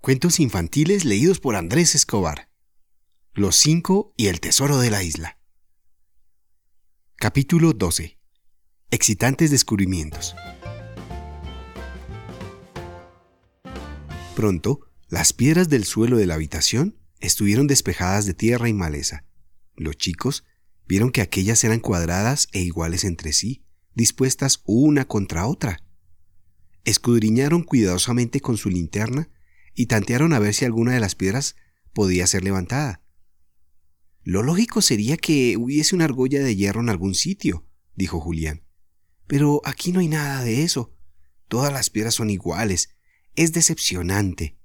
Cuentos infantiles leídos por Andrés Escobar. Los 5 y el tesoro de la isla. Capítulo 12. Excitantes descubrimientos. Pronto, las piedras del suelo de la habitación estuvieron despejadas de tierra y maleza. Los chicos vieron que aquellas eran cuadradas e iguales entre sí, dispuestas una contra otra. Escudriñaron cuidadosamente con su linterna y tantearon a ver si alguna de las piedras podía ser levantada. Lo lógico sería que hubiese una argolla de hierro en algún sitio, dijo Julián. Pero aquí no hay nada de eso. Todas las piedras son iguales. Es decepcionante.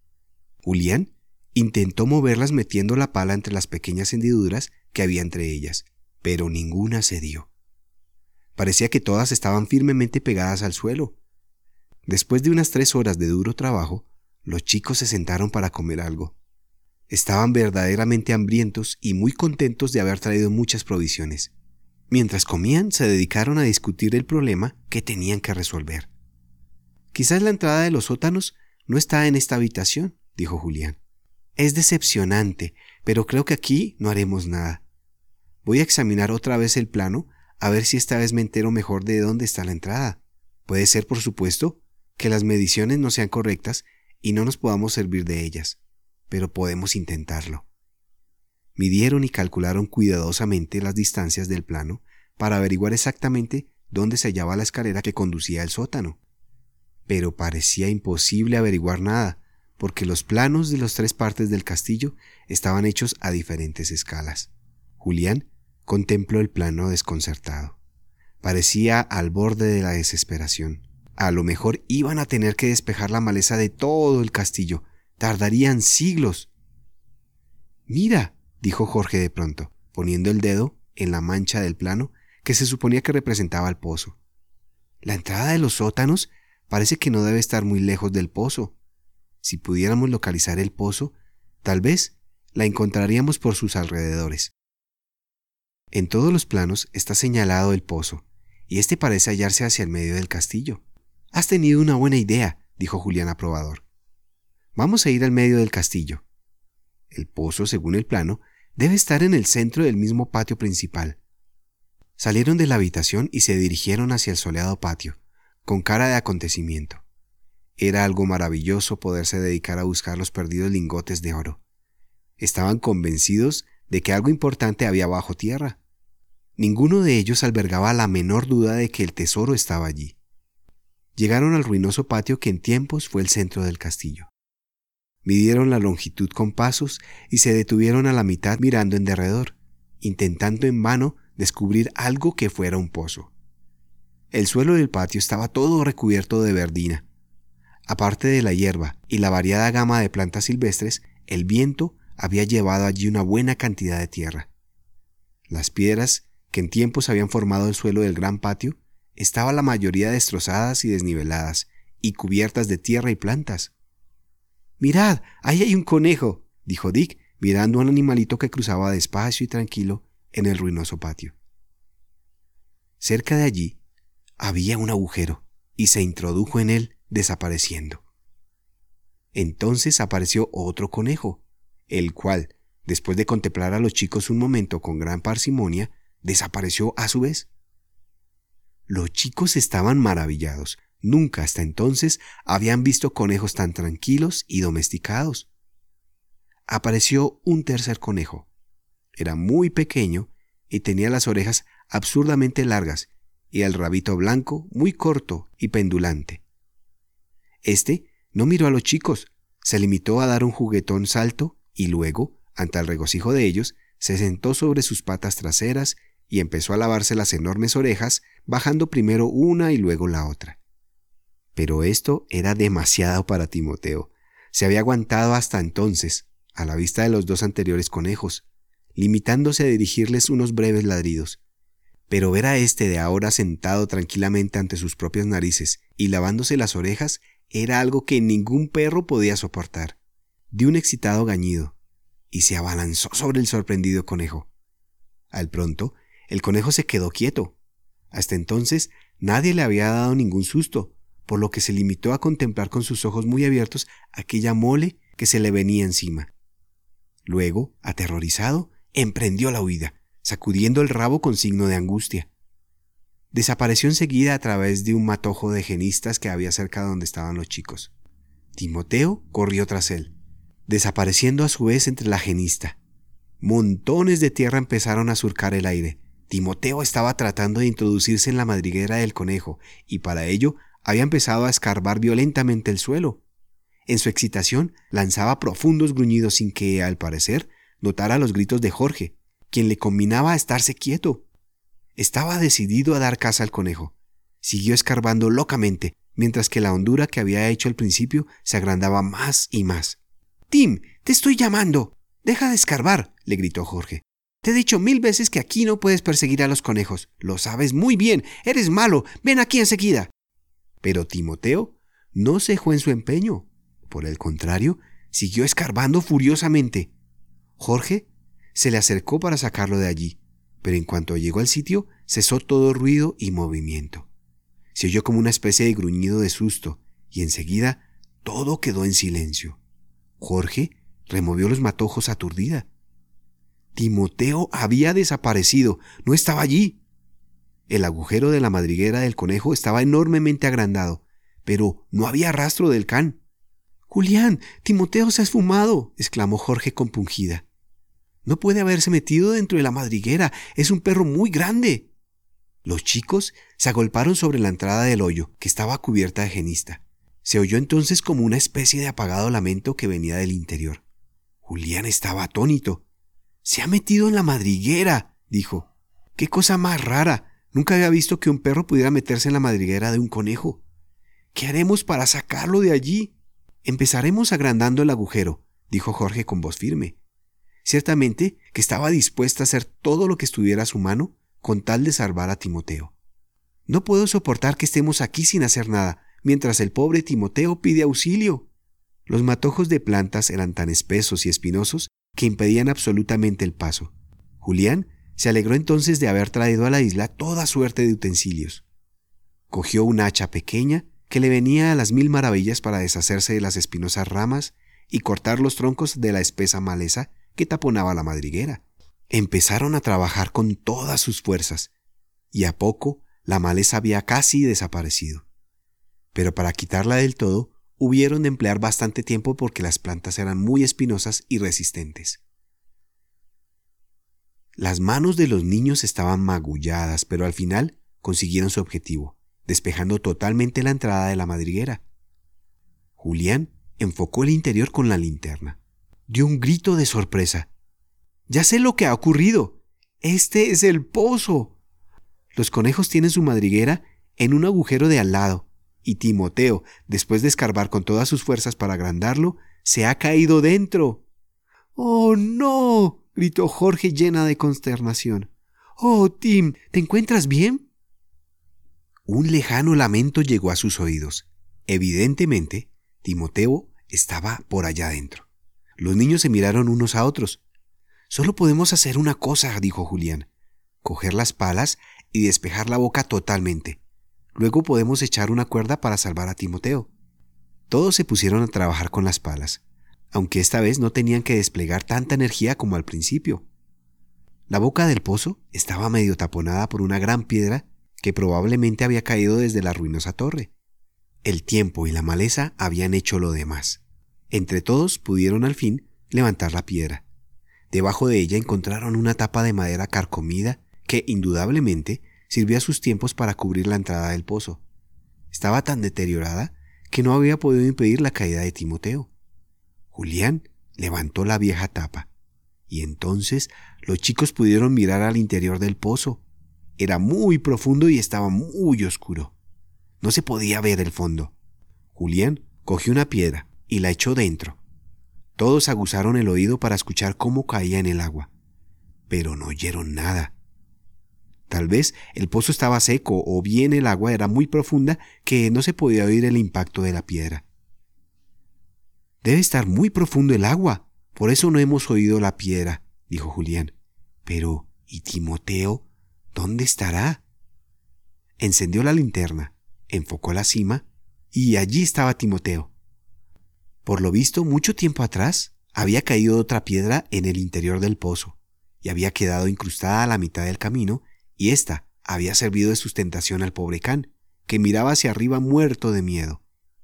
Julián intentó moverlas metiendo la pala entre las pequeñas hendiduras que había entre ellas, pero ninguna cedió. Parecía que todas estaban firmemente pegadas al suelo. Después de unas 3 horas de duro trabajo, los chicos se sentaron para comer algo. Estaban verdaderamente hambrientos y muy contentos de haber traído muchas provisiones. Mientras comían, se dedicaron a discutir el problema que tenían que resolver. Quizás la entrada de los sótanos no está en esta habitación, dijo Julián. Es decepcionante, pero creo que aquí no haremos nada. Voy a examinar otra vez el plano, a ver si esta vez me entero mejor de dónde está la entrada. Puede ser, por supuesto, que las mediciones no sean correctas y no nos podamos servir de ellas, pero podemos intentarlo. Midieron y calcularon cuidadosamente las distancias del plano para averiguar exactamente dónde se hallaba la escalera que conducía al sótano. Pero parecía imposible averiguar nada, porque los planos de las 3 partes del castillo estaban hechos a diferentes escalas. Julián contempló el plano desconcertado. Parecía al borde de la desesperación. A lo mejor iban a tener que despejar la maleza de todo el castillo. Tardarían siglos. «Mira», dijo Jorge de pronto, poniendo el dedo en la mancha del plano que se suponía que representaba el pozo. «La entrada de los sótanos parece que no debe estar muy lejos del pozo. Si pudiéramos localizar el pozo, tal vez la encontraríamos por sus alrededores. En todos los planos está señalado el pozo, y este parece hallarse hacia el medio del castillo». «Has tenido una buena idea», dijo Julián aprobador. «Vamos a ir al medio del castillo. El pozo, según el plano, debe estar en el centro del mismo patio principal». Salieron de la habitación y se dirigieron hacia el soleado patio, con cara de acontecimiento. Era algo maravilloso poderse dedicar a buscar los perdidos lingotes de oro. Estaban convencidos de que algo importante había bajo tierra. Ninguno de ellos albergaba la menor duda de que el tesoro estaba allí. Llegaron al ruinoso patio que en tiempos fue el centro del castillo. Midieron la longitud con pasos y se detuvieron a la mitad mirando en derredor, intentando en vano descubrir algo que fuera un pozo. El suelo del patio estaba todo recubierto de verdina. Aparte de la hierba y la variada gama de plantas silvestres, el viento había llevado allí una buena cantidad de tierra. Las piedras que en tiempos habían formado el suelo del gran patio estaban la mayoría destrozadas y desniveladas, y cubiertas de tierra y plantas. «Mirad, ahí hay un conejo», dijo Dick, mirando a un animalito que cruzaba despacio y tranquilo en el ruinoso patio. Cerca de allí había un agujero, y se introdujo en él, desapareciendo. Entonces apareció otro conejo, el cual, después de contemplar a los chicos un momento con gran parsimonia, desapareció a su vez. Los chicos estaban maravillados. Nunca hasta entonces habían visto conejos tan tranquilos y domesticados. Apareció un tercer conejo. Era muy pequeño y tenía las orejas absurdamente largas y el rabito blanco muy corto y pendulante. Este no miró a los chicos, se limitó a dar un juguetón salto y luego, ante el regocijo de ellos, se sentó sobre sus patas traseras y empezó a lavarse las enormes orejas, bajando primero una y luego la otra. Pero esto era demasiado para Timoteo. Se había aguantado hasta entonces, a la vista de los 2 anteriores conejos, limitándose a dirigirles unos breves ladridos. Pero ver a este de ahora sentado tranquilamente ante sus propias narices y lavándose las orejas era algo que ningún perro podía soportar. Dio un excitado gañido y se abalanzó sobre el sorprendido conejo. Al pronto, el conejo se quedó quieto. Hasta entonces nadie le había dado ningún susto, por lo que se limitó a contemplar con sus ojos muy abiertos aquella mole que se le venía encima. Luego, aterrorizado, emprendió la huida, sacudiendo el rabo con signo de angustia. Desapareció enseguida a través de un matojo de genistas que había cerca donde estaban los chicos. Timoteo corrió tras él, desapareciendo a su vez entre la genista. Montones de tierra empezaron a surcar el aire. Timoteo estaba tratando de introducirse en la madriguera del conejo y para ello había empezado a escarbar violentamente el suelo. En su excitación lanzaba profundos gruñidos sin que, al parecer, notara los gritos de Jorge, quien le combinaba a estarse quieto. Estaba decidido a dar caza al conejo. Siguió escarbando locamente, mientras que la hondura que había hecho al principio se agrandaba más y más. «Tim, te estoy llamando. Deja de escarbar», le gritó Jorge. «Te he dicho 1000 veces que aquí no puedes perseguir a los conejos. Lo sabes muy bien. Eres malo. Ven aquí enseguida». Pero Timoteo no cejó en su empeño. Por el contrario, siguió escarbando furiosamente. Jorge se le acercó para sacarlo de allí, pero en cuanto llegó al sitio, cesó todo ruido y movimiento. Se oyó como una especie de gruñido de susto, y enseguida todo quedó en silencio. Jorge removió los matojos aturdida. Timoteo había desaparecido, no estaba allí. El agujero de la madriguera del conejo estaba enormemente agrandado, pero no había rastro del can. «Julián, Timoteo se ha esfumado», exclamó Jorge compungida. «No puede haberse metido dentro de la madriguera, es un perro muy grande». Los chicos se agolparon sobre la entrada del hoyo, que estaba cubierta de genista. Se oyó entonces como una especie de apagado lamento que venía del interior. Julián estaba atónito. «Se ha metido en la madriguera», dijo. «¡Qué cosa más rara! Nunca había visto que un perro pudiera meterse en la madriguera de un conejo. ¿Qué haremos para sacarlo de allí?» «Empezaremos agrandando el agujero», dijo Jorge con voz firme. Ciertamente que estaba dispuesta a hacer todo lo que estuviera a su mano con tal de salvar a Timoteo. «No puedo soportar que estemos aquí sin hacer nada, mientras el pobre Timoteo pide auxilio». Los matojos de plantas eran tan espesos y espinosos que impedían absolutamente el paso. Julián se alegró entonces de haber traído a la isla toda suerte de utensilios. Cogió una hacha pequeña que le venía a las 1000 maravillas para deshacerse de las espinosas ramas y cortar los troncos de la espesa maleza que taponaba la madriguera. Empezaron a trabajar con todas sus fuerzas, y a poco la maleza había casi desaparecido. Pero para quitarla del todo, hubieron de emplear bastante tiempo porque las plantas eran muy espinosas y resistentes. Las manos de los niños estaban magulladas, pero al final consiguieron su objetivo, despejando totalmente la entrada de la madriguera. Julián enfocó el interior con la linterna. Dio un grito de sorpresa. «Ya sé lo que ha ocurrido. Este es el pozo. Los conejos tienen su madriguera en un agujero de al lado, y Timoteo, después de escarbar con todas sus fuerzas para agrandarlo, se ha caído dentro». «¡Oh, no!», gritó Jorge llena de consternación. «Oh, Tim, ¿te encuentras bien?». Un lejano lamento llegó a sus oídos. Evidentemente, Timoteo estaba por allá adentro. Los niños se miraron unos a otros. «Solo podemos hacer una cosa», dijo Julián. «Coger las palas y despejar la boca totalmente. Luego podemos echar una cuerda para salvar a Timoteo». Todos se pusieron a trabajar con las palas, aunque esta vez no tenían que desplegar tanta energía como al principio. La boca del pozo estaba medio taponada por una gran piedra que probablemente había caído desde la ruinosa torre. El tiempo y la maleza habían hecho lo demás. Entre todos pudieron al fin levantar la piedra. Debajo de ella encontraron una tapa de madera carcomida que indudablemente sirvió a sus tiempos para cubrir la entrada del pozo. Estaba tan deteriorada que no había podido impedir la caída de Timoteo. Julián levantó la vieja tapa, y entonces los chicos pudieron mirar al interior del pozo. Era muy profundo y estaba muy oscuro. No se podía ver el fondo. Julián cogió una piedra y la echó dentro. Todos aguzaron el oído para escuchar cómo caía en el agua, pero no oyeron nada. Tal vez el pozo estaba seco o bien el agua era muy profunda que no se podía oír el impacto de la piedra. «Debe estar muy profundo el agua, por eso no hemos oído la piedra», dijo Julián. «Pero, ¿y Timoteo? ¿Dónde estará?». Encendió la linterna, enfocó la cima y allí estaba Timoteo. Por lo visto, mucho tiempo atrás, había caído otra piedra en el interior del pozo, y había quedado incrustada a la mitad del camino, y ésta había servido de sustentación al pobre can, que miraba hacia arriba muerto de miedo.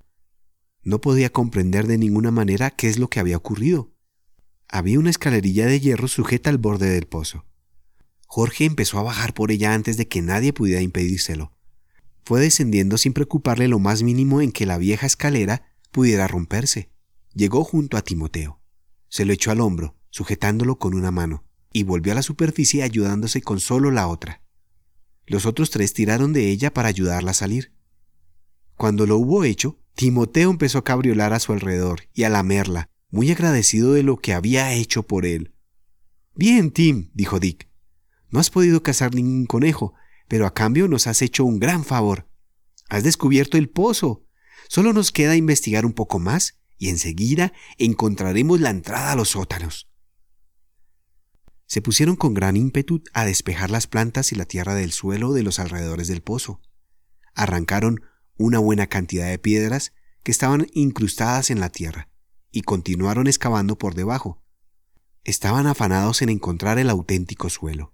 No podía comprender de ninguna manera qué es lo que había ocurrido. Había una escalerilla de hierro sujeta al borde del pozo. Jorge empezó a bajar por ella antes de que nadie pudiera impedírselo. Fue descendiendo sin preocuparle lo más mínimo en que la vieja escalera pudiera romperse. Llegó junto a Timoteo. Se lo echó al hombro, sujetándolo con una mano, y volvió a la superficie ayudándose con solo la otra. Los otros 3 tiraron de ella para ayudarla a salir. Cuando lo hubo hecho, Timoteo empezó a cabriolar a su alrededor y a lamerla, muy agradecido de lo que había hecho por él. «Bien, Tim», dijo Dick. «No has podido cazar ningún conejo, pero a cambio nos has hecho un gran favor. Has descubierto el pozo. Solo nos queda investigar un poco más y enseguida encontraremos la entrada a los sótanos». Se pusieron con gran ímpetu a despejar las plantas y la tierra del suelo de los alrededores del pozo. Arrancaron una buena cantidad de piedras que estaban incrustadas en la tierra y continuaron excavando por debajo. Estaban afanados en encontrar el auténtico suelo.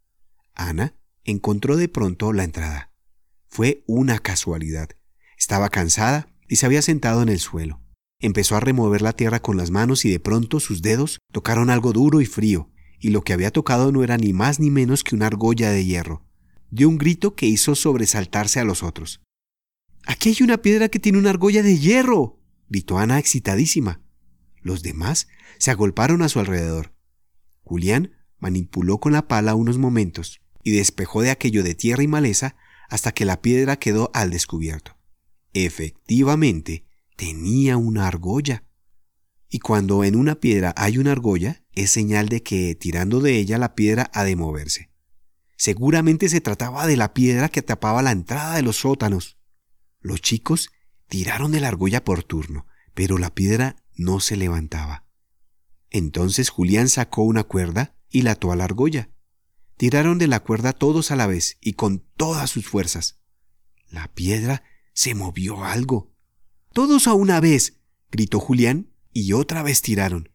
Ana encontró de pronto la entrada. Fue una casualidad. Estaba cansada y se había sentado en el suelo. Empezó a remover la tierra con las manos y de pronto sus dedos tocaron algo duro y frío, y lo que había tocado no era ni más ni menos que una argolla de hierro. Dio un grito que hizo sobresaltarse a los otros. «¡Aquí hay una piedra que tiene una argolla de hierro!», gritó Ana excitadísima. Los demás se agolparon a su alrededor. Julián manipuló con la pala unos momentos y despejó de aquello de tierra y maleza hasta que la piedra quedó al descubierto. Efectivamente, tenía una argolla. Y cuando en una piedra hay una argolla, es señal de que, tirando de ella, la piedra ha de moverse. Seguramente se trataba de la piedra que tapaba la entrada de los sótanos. Los chicos tiraron de la argolla por turno, pero la piedra no se levantaba. Entonces Julián sacó una cuerda y la ató a la argolla. Tiraron de la cuerda todos a la vez y con todas sus fuerzas. La piedra se movió algo. «¡Todos a una vez!», gritó Julián, y otra vez tiraron.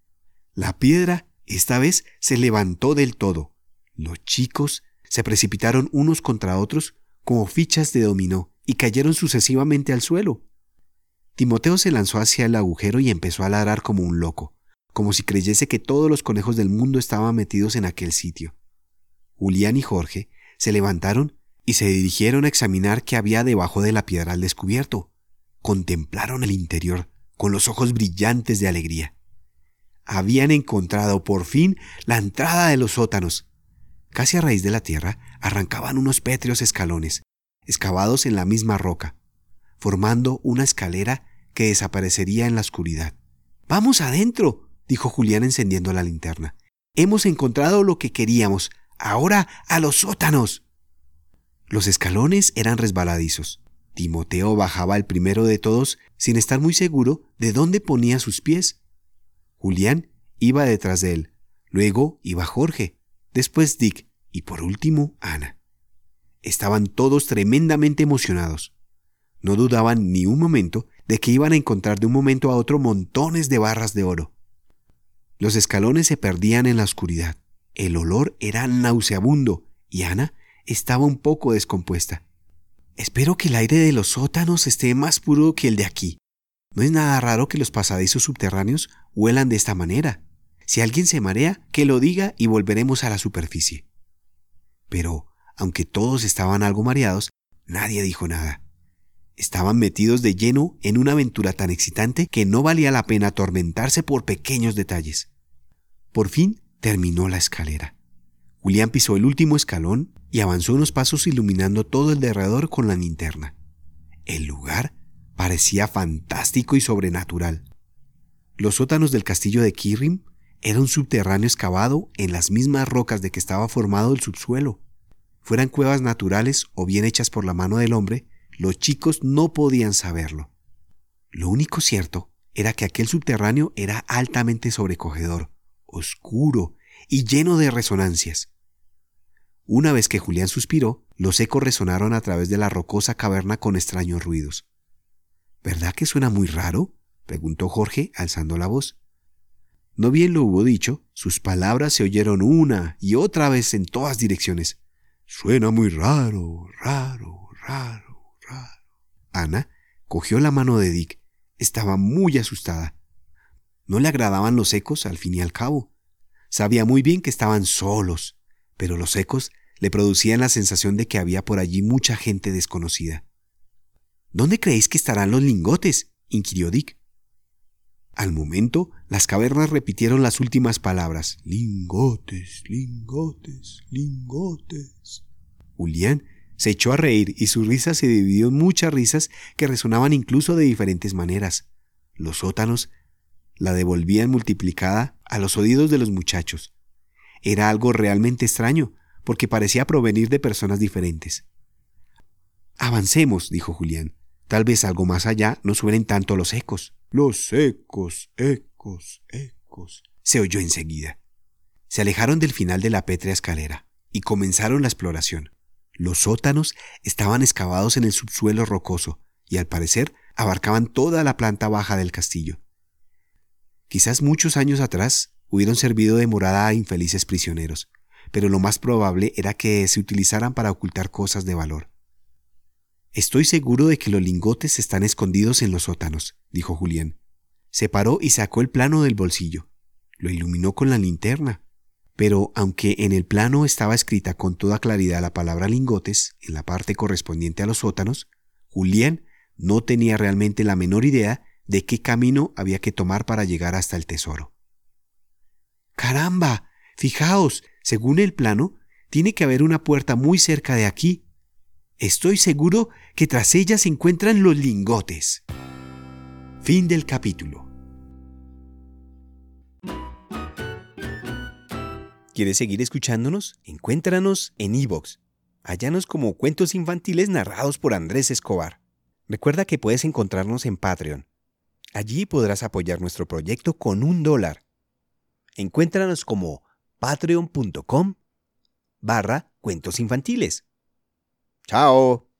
La piedra, esta vez, se levantó del todo. Los chicos se precipitaron unos contra otros como fichas de dominó y cayeron sucesivamente al suelo. Timoteo se lanzó hacia el agujero y empezó a ladrar como un loco, como si creyese que todos los conejos del mundo estaban metidos en aquel sitio. Julián y Jorge se levantaron y se dirigieron a examinar qué había debajo de la piedra al descubierto. Contemplaron el interior con los ojos brillantes de alegría. Habían encontrado por fin la entrada de los sótanos. Casi a raíz de la tierra arrancaban unos pétreos escalones, excavados en la misma roca, formando una escalera que desaparecería en la oscuridad. «¡Vamos adentro!», dijo Julián encendiendo la linterna. «Hemos encontrado lo que queríamos. Ahora a los sótanos». Los escalones eran resbaladizos. Timoteo bajaba el primero de todos sin estar muy seguro de dónde ponía sus pies. Julián iba detrás de él, luego iba Jorge, después Dick y por último Ana. Estaban todos tremendamente emocionados. No dudaban ni un momento de que iban a encontrar de un momento a otro montones de barras de oro. Los escalones se perdían en la oscuridad. El olor era nauseabundo y Ana estaba un poco descompuesta. «Espero que el aire de los sótanos esté más puro que el de aquí. No es nada raro que los pasadizos subterráneos huelan de esta manera. Si alguien se marea, que lo diga y volveremos a la superficie». Pero, aunque todos estaban algo mareados, nadie dijo nada. Estaban metidos de lleno en una aventura tan excitante que no valía la pena atormentarse por pequeños detalles. Por fin terminó la escalera. Julián pisó el último escalón y avanzó unos pasos iluminando todo el derredor con la linterna. El lugar parecía fantástico y sobrenatural. Los sótanos del castillo de Kirrim era un subterráneo excavado en las mismas rocas de que estaba formado el subsuelo. Fueran cuevas naturales o bien hechas por la mano del hombre, los chicos no podían saberlo. Lo único cierto era que aquel subterráneo era altamente sobrecogedor, oscuro y lleno de resonancias. Una vez que Julián suspiró, los ecos resonaron a través de la rocosa caverna con extraños ruidos. ¿Verdad que suena muy raro?, preguntó Jorge, alzando la voz. No bien lo hubo dicho, sus palabras se oyeron una y otra vez en todas direcciones. Suena muy raro, raro, raro, raro. Ana cogió la mano de Dick. Estaba muy asustada. No le agradaban los ecos al fin y al cabo. Sabía muy bien que estaban solos, pero los ecos le producían la sensación de que había por allí mucha gente desconocida. ¿Dónde creéis que estarán los lingotes?, inquirió Dick. Al momento, las cavernas repitieron las últimas palabras. Lingotes, lingotes, lingotes. Julián se echó a reír y su risa se dividió en muchas risas que resonaban incluso de diferentes maneras. Los sótanos la devolvían multiplicada a los oídos de los muchachos. Era algo realmente extraño, porque parecía provenir de personas diferentes. Avancemos, dijo Julián. Tal vez algo más allá no suenen tanto los ecos. Los ecos, ecos, ecos, se oyó enseguida. Se alejaron del final de la pétrea escalera y comenzaron la exploración. Los sótanos estaban excavados en el subsuelo rocoso y al parecer abarcaban toda la planta baja del castillo. Quizás muchos años atrás hubieran servido de morada a infelices prisioneros, pero lo más probable era que se utilizaran para ocultar cosas de valor. Estoy seguro de que los lingotes están escondidos en los sótanos, dijo Julián. Se paró y sacó el plano del bolsillo. Lo iluminó con la linterna. Pero aunque en el plano estaba escrita con toda claridad la palabra lingotes en la parte correspondiente a los sótanos, Julián no tenía realmente la menor idea de qué camino había que tomar para llegar hasta el tesoro. ¡Caramba! Fijaos, según el plano, tiene que haber una puerta muy cerca de aquí. Estoy seguro que tras ella se encuentran los lingotes. Fin del capítulo. ¿Quieres seguir escuchándonos? Encuéntranos en iVoox. Hállanos como Cuentos Infantiles narrados por Andrés Escobar. Recuerda que puedes encontrarnos en Patreon. Allí podrás apoyar nuestro proyecto con $1. Encuéntranos como patreon.com/cuentosinfantiles. ¡Chao!